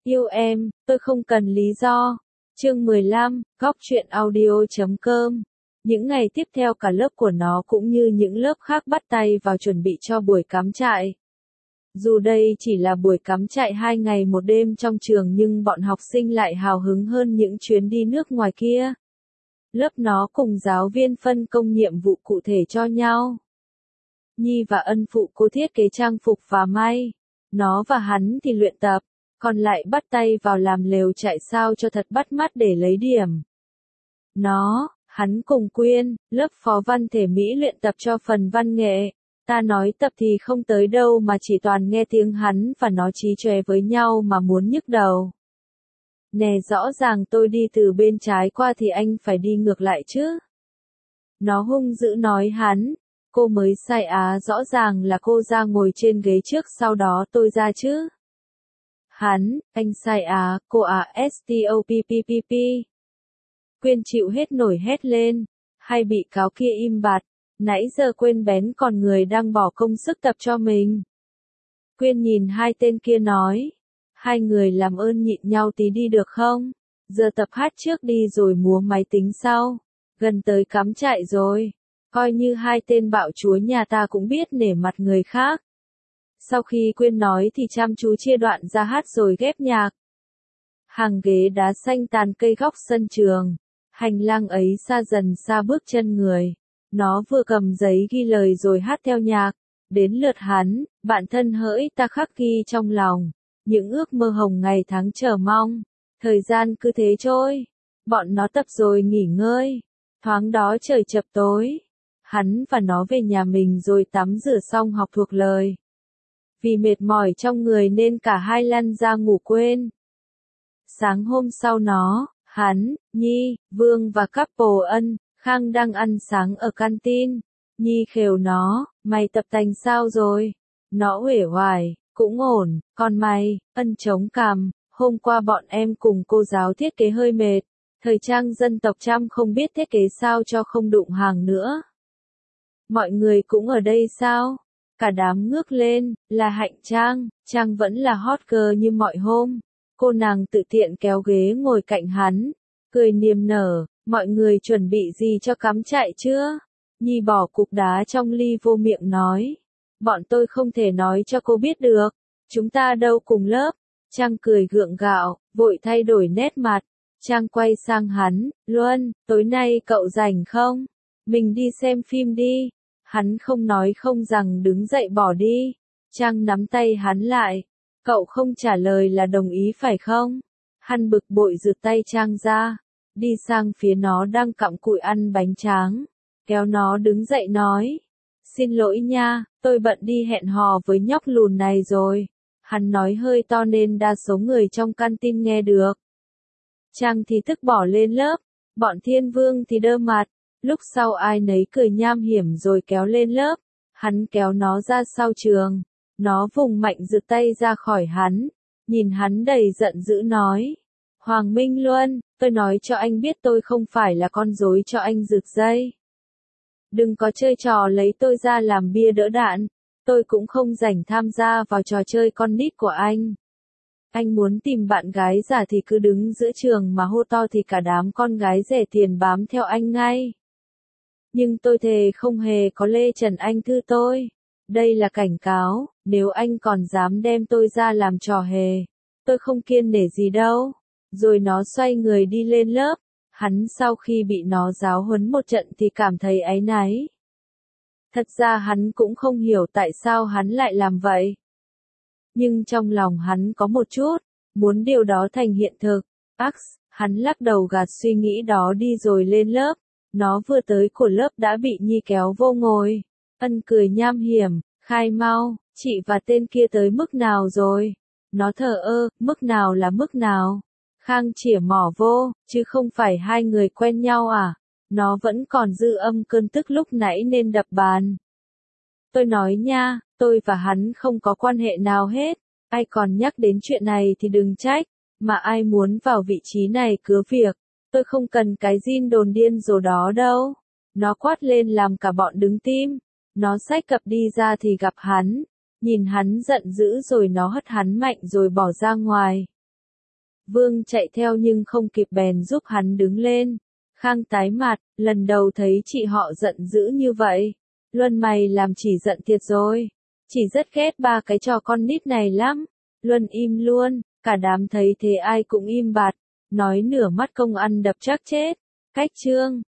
Yêu em, tôi không cần lý do. Chương 15, góc truyện audio.com. Những ngày tiếp theo cả lớp của nó cũng như những lớp khác bắt tay vào chuẩn bị cho buổi cắm trại. Dù đây chỉ là buổi cắm trại 2 ngày 1 đêm trong trường nhưng bọn học sinh lại hào hứng hơn những chuyến đi nước ngoài kia. Lớp nó cùng giáo viên phân công nhiệm vụ cụ thể cho nhau. Nhi và Ân phụ cô thiết kế trang phục và may. Nó và hắn thì luyện tập, còn lại bắt tay vào làm lều trại sao cho thật bắt mắt để lấy điểm. Hắn cùng Quyên, lớp phó văn thể Mỹ luyện tập cho phần văn nghệ. Ta nói tập thì không tới đâu mà chỉ toàn nghe tiếng hắn và nó chí chóe với nhau mà muốn nhức đầu. Nè, rõ ràng tôi đi từ bên trái qua thì anh phải đi ngược lại chứ. Nó hung dữ nói hắn. Cô mới sai á, rõ ràng là cô ra ngồi trên ghế trước sau đó tôi ra chứ. Hắn, anh sai á, cô à, stoppp. Quyên chịu hết nổi hét lên, hay bị cáo kia im bặt, nãy giờ quên bén còn người đang bỏ công sức tập cho mình. Quyên nhìn hai tên kia nói, hai người làm ơn nhịn nhau tí đi được không? Giờ tập hát trước đi rồi múa máy tính sau, gần tới cắm trại rồi. Coi như hai tên bạo chúa nhà ta cũng biết nể mặt người khác. Sau khi Quyên nói thì chăm chú chia đoạn ra hát rồi ghép nhạc. Hàng ghế đá xanh tàn cây góc sân trường. Hành lang ấy xa dần xa bước chân người. Nó vừa cầm giấy ghi lời rồi hát theo nhạc. Đến lượt hắn, bạn thân hỡi ta khắc ghi trong lòng. Những ước mơ hồng ngày tháng chờ mong. Thời gian cứ thế trôi. Bọn nó tập rồi nghỉ ngơi. Thoáng đó trời chập tối. Hắn và nó về nhà mình rồi tắm rửa xong học thuộc lời. Vì mệt mỏi trong người nên cả hai lăn ra ngủ quên. Sáng hôm sau hắn, Nhi, Vương và couple Ân, Khang đang ăn sáng ở canteen. Nhi khều nó, mày tập tành sao rồi? Nó uể oải, cũng ổn, còn mày? Ân chống cằm, hôm qua bọn em cùng cô giáo thiết kế hơi mệt. Thời trang dân tộc Chăm không biết thiết kế sao cho không đụng hàng nữa. Mọi người cũng ở đây sao? Cả đám ngước lên, là Hạnh Trang. Trang vẫn là hot girl như mọi hôm. Cô nàng tự tiện kéo ghế ngồi cạnh hắn, cười niềm nở, mọi người chuẩn bị gì cho cắm trại chưa? Nhi bỏ cục đá trong ly vô miệng nói. Bọn tôi không thể nói cho cô biết được, chúng ta đâu cùng lớp. Trang cười gượng gạo, vội thay đổi nét mặt. Trang quay sang hắn, Luân, tối nay cậu rảnh không? Mình đi xem phim đi. Hắn không nói không rằng đứng dậy bỏ đi. Trang nắm tay hắn lại. Cậu không trả lời là đồng ý phải không? Hắn bực bội giật tay Trang ra. Đi sang phía nó đang cặm cụi ăn bánh tráng. Kéo nó đứng dậy nói. Xin lỗi nha, tôi bận đi hẹn hò với nhóc lùn này rồi. Hắn nói hơi to nên đa số người trong canteen nghe được. Trang thì tức bỏ lên lớp. Bọn Thiên Vương thì đơ mặt. Lúc sau ai nấy cười nham hiểm rồi kéo lên lớp. Hắn kéo nó ra sau trường. Nó vùng mạnh giật tay ra khỏi hắn. Nhìn hắn đầy giận dữ nói. Hoàng Minh Luân, tôi nói cho anh biết tôi không phải là con rối cho anh giật dây. Đừng có chơi trò lấy tôi ra làm bia đỡ đạn. Tôi cũng không rảnh tham gia vào trò chơi con nít của anh. Anh muốn tìm bạn gái giả thì cứ đứng giữa trường mà hô to thì cả đám con gái rẻ tiền bám theo anh ngay. Nhưng tôi thề không hề có lê trần anh thư tôi. Đây là cảnh cáo, nếu anh còn dám đem tôi ra làm trò hề, tôi không kiêng nể gì đâu. Rồi nó xoay người đi lên lớp. Hắn sau khi bị nó giáo huấn một trận thì cảm thấy áy náy. Thật ra hắn cũng không hiểu tại sao hắn lại làm vậy. Nhưng trong lòng hắn có một chút, muốn điều đó thành hiện thực. Hắn lắc đầu gạt suy nghĩ đó đi rồi lên lớp. Nó vừa tới của lớp đã bị Nhi kéo vô ngồi. Ân cười nham hiểm, khai mau, chị và tên kia tới mức nào rồi? Nó thờ ơ, mức nào là mức nào? Khang chỉa mỏ vô, chứ không phải hai người quen nhau à? Nó vẫn còn dư âm cơn tức lúc nãy nên đập bàn. Tôi nói nha, tôi và hắn không có quan hệ nào hết. Ai còn nhắc đến chuyện này thì đừng trách. Mà ai muốn vào vị trí này cứ việc. Tôi không cần cái zin đồn điên rồ đó đâu. Nó quát lên làm cả bọn đứng tim. Nó xách cặp đi ra thì gặp hắn. Nhìn hắn giận dữ rồi nó hất hắn mạnh rồi bỏ ra ngoài. Vương chạy theo nhưng không kịp bèn giúp hắn đứng lên. Khang tái mặt, lần đầu thấy chị họ giận dữ như vậy. Luân mày làm chỉ giận thiệt rồi. Chỉ rất ghét ba cái trò con nít này lắm. Luân im luôn, cả đám thấy thế ai cũng im bặt. Nói nửa mắt công ăn đập chắc chết. Cách chương